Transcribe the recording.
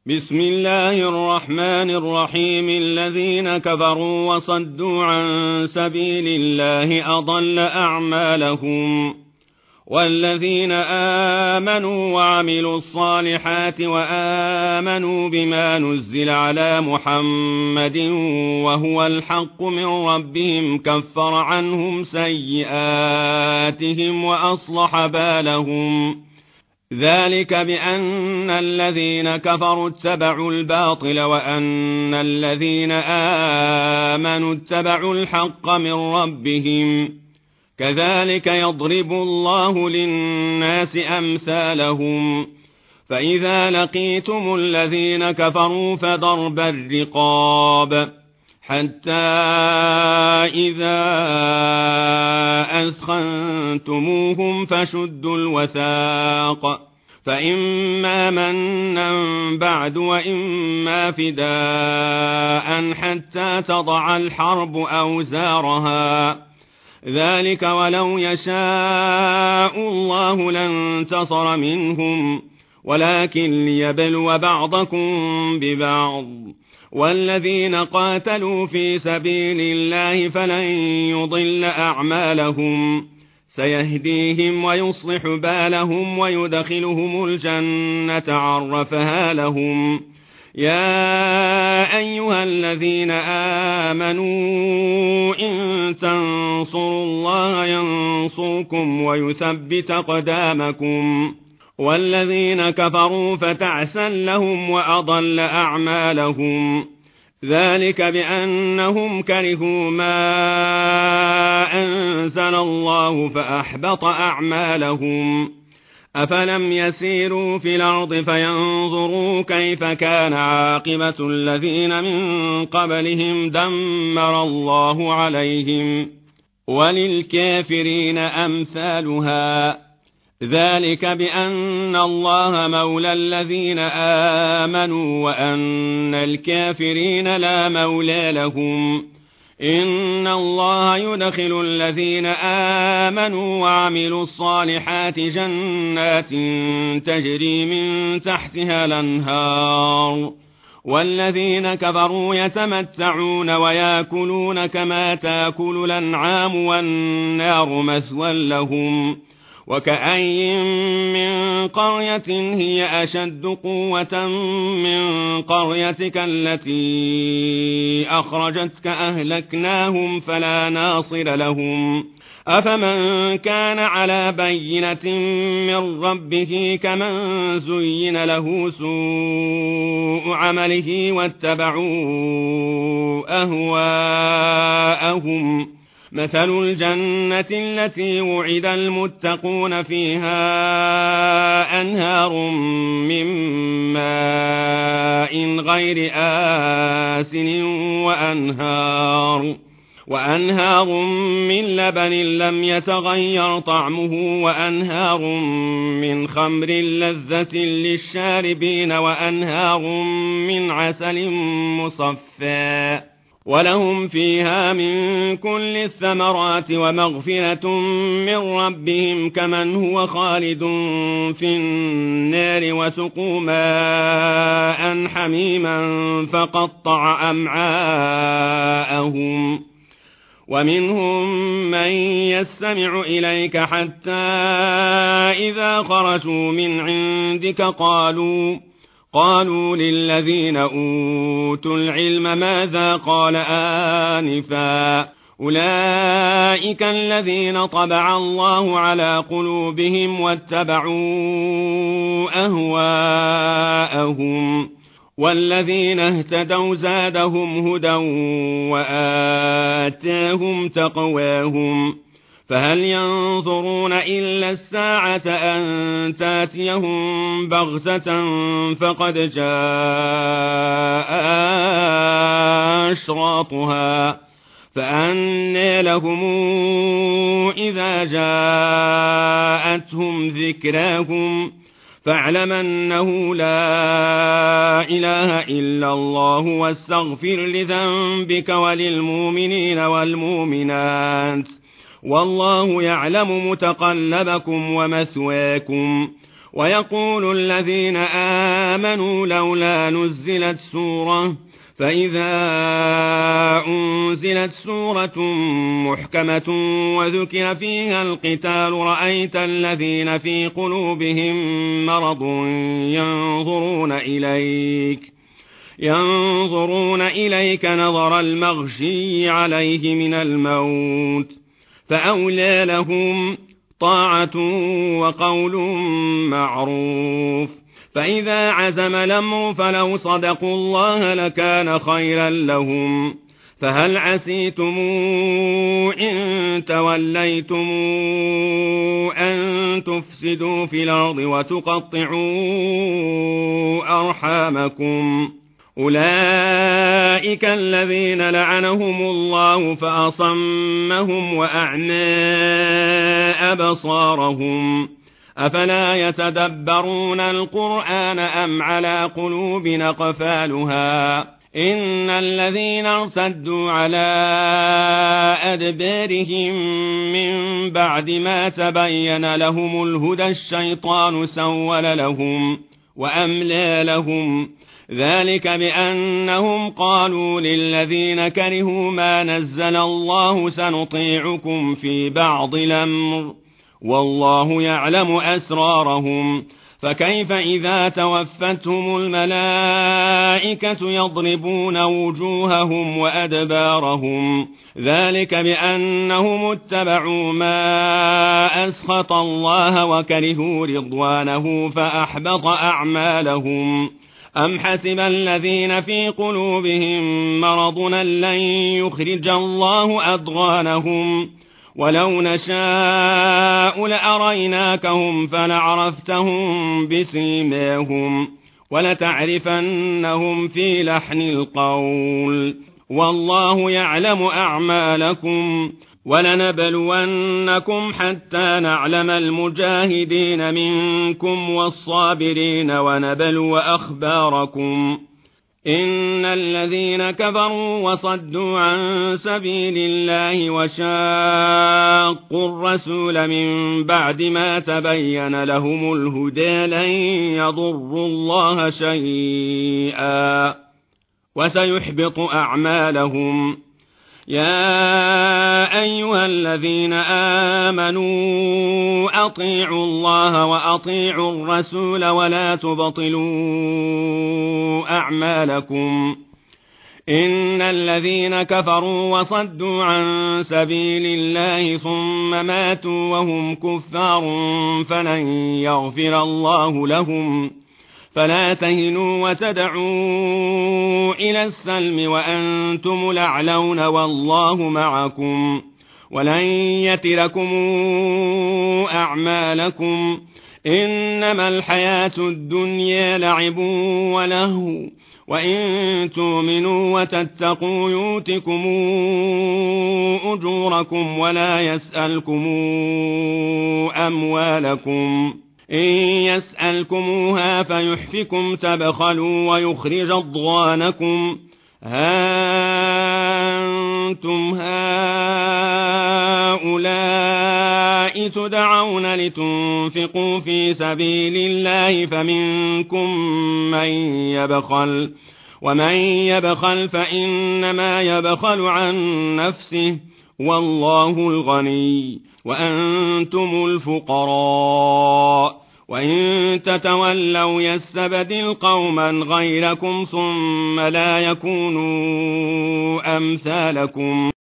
بسم الله الرحمن الرحيم. الذين كفروا وصدوا عن سبيل الله أضل أعمالهم، والذين آمنوا وعملوا الصالحات وآمنوا بما نزل على محمد وهو الحق من ربهم كفر عنهم سيئاتهم وأصلح بالهم. ذلك بأن الذين كفروا اتبعوا الباطل وأن الذين آمنوا اتبعوا الحق من ربهم. كذلك يضرب الله للناس أمثالهم. فإذا لقيتم الذين كفروا فضرب الرقاب حتى إذا أثخنتموهم فشدوا الوثاق، فإما منا بعد وإما فداء حتى تضع الحرب أوزارها. ذلك ولو يشاء الله لانتصر منهم، ولكن ليبلو بعضكم ببعض. والذين قاتلوا في سبيل الله فلن يضل أعمالهم، سيهديهم ويصلح بالهم ويدخلهم الجنة عرفها لهم. يا أيها الذين آمنوا إن تنصروا الله ينصركم ويثبت أقدامكم. والذين كفروا فتعسا لهم وأضل أعمالهم. ذلك بأنهم كرهوا ما أنزل الله فأحبط أعمالهم. أفلم يسيروا في الأرض فينظروا كيف كان عاقبة الذين من قبلهم دمر الله عليهم، وللكافرين أمثالها. ذلك بأن الله مولى الذين آمنوا وأن الكافرين لا مولى لهم. إن الله يدخل الذين آمنوا وعملوا الصالحات جنات تجري من تحتها الأنهار، والذين كفروا يتمتعون ويأكلون كما تأكل الأنعام والنار مثوى لهم. وكأين من قرية هي أشد قوة من قريتك التي أخرجتك أهلكناهم فلا ناصر لهم. أفمن كان على بينة من ربه كمن زين له سوء عمله واتبعوا أهواءهم. مثل الجنة التي وعد المتقون فيها أنهار من ماء غير آسن وأنهار من لبن لم يتغير طعمه وأنهار من خمر لذة للشاربين وأنهار من عسل مصفى ولهم فيها من كل الثمرات ومغفرة من ربهم كمن هو خالد في النار وسقوا ماء حميما فقطع أمعاءهم. ومنهم من يستمع إليك حتى إذا خرجوا من عندك قالوا للذين أوتوا العلم ماذا قال آنفا. أولئك الذين طبع الله على قلوبهم واتبعوا أهواءهم. والذين اهتدوا زادهم هدى وآتاهم تقواهم. فهل ينظرون إلا الساعة أن تاتيهم بغتة فقد جاء أشراطها فأنى لهم إذا جاءتهم ذكراهم. فاعلم أنه لا إله إلا الله واستغفر لذنبك وللمؤمنين والمؤمنات والله يعلم متقلبكم ومثواكم ويقول الذين آمنوا لولا نزلت سورة فإذا أنزلت سورة محكمة وذكر فيها القتال رأيت الذين في قلوبهم مرض ينظرون إليك نظر المغشي عليه من الموت فأولى لهم طاعة وقول معروف فإذا عزم الأمر فلو صدقوا الله لكان خيرا لهم فهل عسيتم إن توليتم أن تفسدوا في الأرض وتقطعوا أرحامكم أولئك الذين لعنهم الله فأصمهم وأعمى أبصارهم أفلا يتدبرون القرآن أم على قلوب أقفالها إن الذين ارتدوا على أدبارهم من بعد ما تبين لهم الهدى الشيطان سول لهم وأملى لهم ذلك بأنهم قالوا للذين كرهوا ما نزل الله سنطيعكم في بعض الأمر والله يعلم أسرارهم فكيف إذا توفتهم الملائكة يضربون وجوههم وأدبارهم ذلك بأنهم اتبعوا ما أسخط الله وكرهوا رضوانه فأحبط أعمالهم أم حسب الذين في قلوبهم مرض لن يخرج الله أضغانهم ولو نشاء لأريناكهم فلعرفتهم بسيماهم ولتعرفنهم في لحن القول والله يعلم أعمالكم ولنبلونكم حتى نعلم المجاهدين منكم والصابرين ونبلو أخباركم إن الذين كفروا وصدوا عن سبيل الله وشاقوا الرسول من بعد ما تبين لهم الهدى لن يضروا الله شيئا وسيحبط أعمالهم يا أيها الذين آمنوا أطيعوا الله وأطيعوا الرسول ولا تبطلوا أعمالكم إن الذين كفروا وصدوا عن سبيل الله ثم ماتوا وهم كفار فلن يغفر الله لهم فلا تهنوا وتدعوا إلى السلم وأنتم الأعلون والله معكم ولن يتركم أعمالكم إنما الحياة الدنيا لعب ولهو وإن تؤمنوا وتتقوا يؤتكم أجوركم ولا يسألكم أموالكم إن يسألكموها فيحفكم تبخلوا ويخرج أضغانكم ها أنتم هؤلاء تدعون لتنفقوا في سبيل الله فمنكم من يبخل ومن يبخل فإنما يبخل عن نفسه والله الغني وأنتم الفقراء وإن تتولوا يستبدل قوما غيركم ثم لا يكونوا أمثالكم